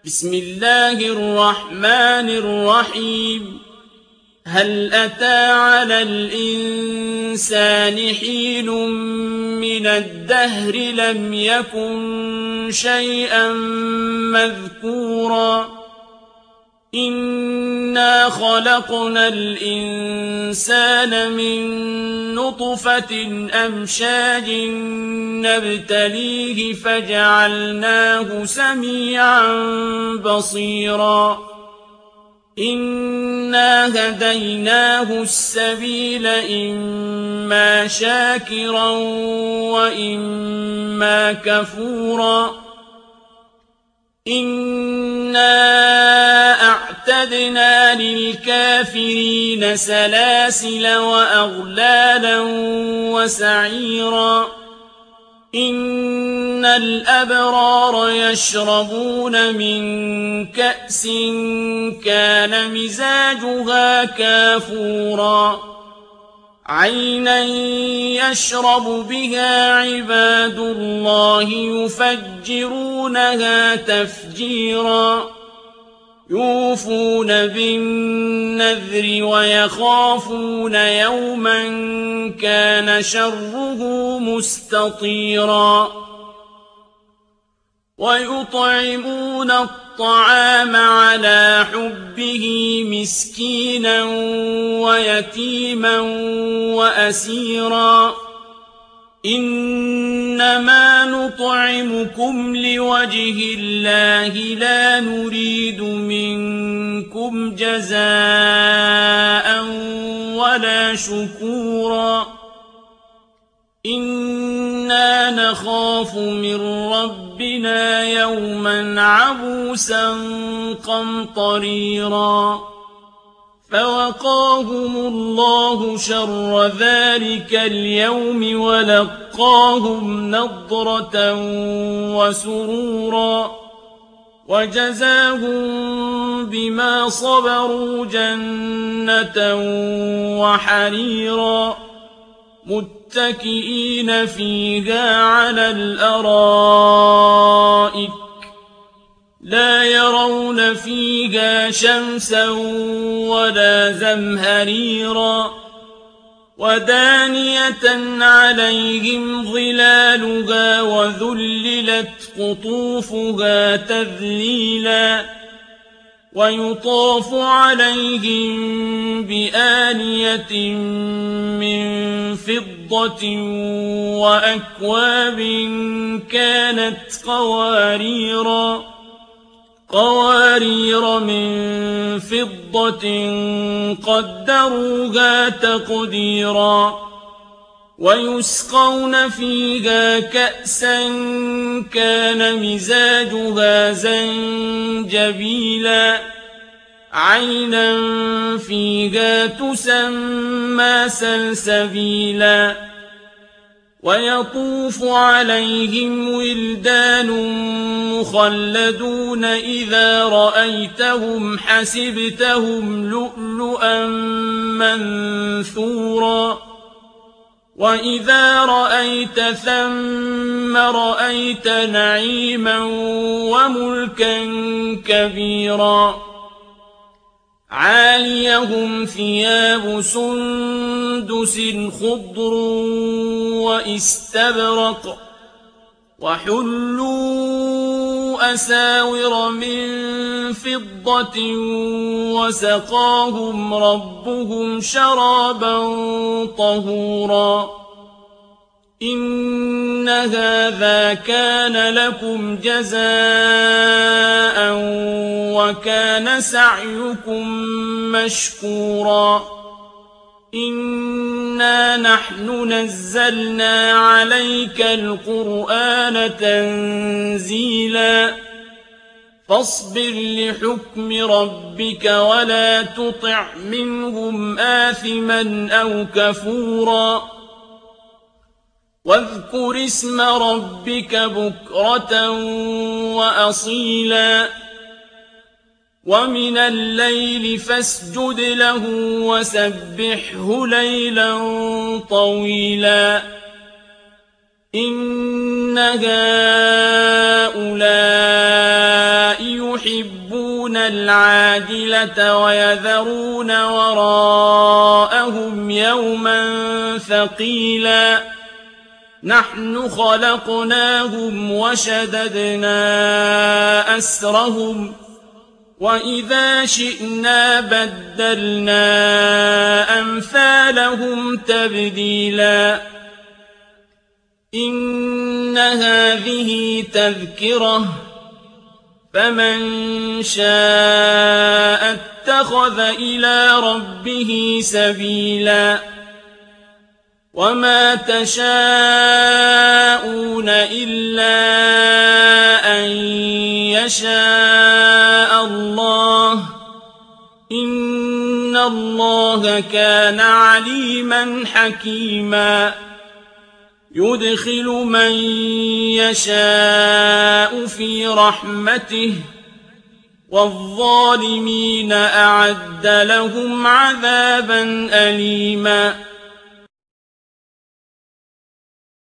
بسم الله الرحمن الرحيم هل أتى على الإنسان حين من الدهر لم يكن شيئا مذكورا إنا خلقنا الإنسان من نطفة أمشاج نبتليه فجعلناه سميعا بصيرا إنا هديناه السبيل إما شاكرا وإما كفورا إنا أعتدنا للكافرين سلاسل وأغلالا وسعيرا إن الأبرار يشربون من كأس كان مزاجها كافورا عينا يشرب بها عباد الله يفجرونها تفجيرا يوفون بالنذر ويخافون يوما كان شره مستطيرا ويطعمون الطعام على حبه مسكينا ويتيما وأسيرا إنما نطعمكم لوجه الله لا نريد منكم جزاء ولا شكورا إنا نخاف من ربنا يوما عبوسا قمطريرا فوقاهم الله شر ذلك اليوم ولقاهم نضرة وسرورا وجزاهم بما صبروا جنة وحريرا متكئين فيها على الأرائك لا يرون فيها شمسا ولا زمهريرا ودانية عليهم ظلالها وذللت قطوفها تذليلا ويطاف عليهم بآنية من فضة وأكواب كانت قوارير من فضة قدروها تقديرا ويسقون فيها كأسا كان مزاجها زنجبيلا عينا فيها تسمى سلسبيلا ويطوف عليهم ولدان مخلدون إذا رأيتهم حسبتهم لؤلؤا منثورا وإذا رأيت ثم رأيت نعيما وملكا كبيرا عاليهم ثياب سندس خضر واستبرق وحلوا أساور من فضة وسقاهم ربهم شرابا طهورا إن هذا كان لكم جزاء وكان سعيكم مشكورا إنا نحن نزلنا عليك القرآن تنزيلا فاصبر لحكم ربك ولا تطع منهم آثما أو كفورا واذكر اسم ربك بكرة وأصيلا ومن الليل فاسجد له وسبحه ليلا طويلا إن هؤلاء يحبون العاجلة ويذرون وراءهم يوما ثقيلا نحن خلقناهم وشددنا أسرهم وإذا شئنا بدلنا أمثالهم تبديلا إن هذه تذكرة فمن شاء اتخذ إلى ربه سبيلا وما تشاءون إلا أن يشاء الله إن الله كان عليما حكيما يدخل من يشاء في رحمته والظالمين أعد لهم عذابا أليما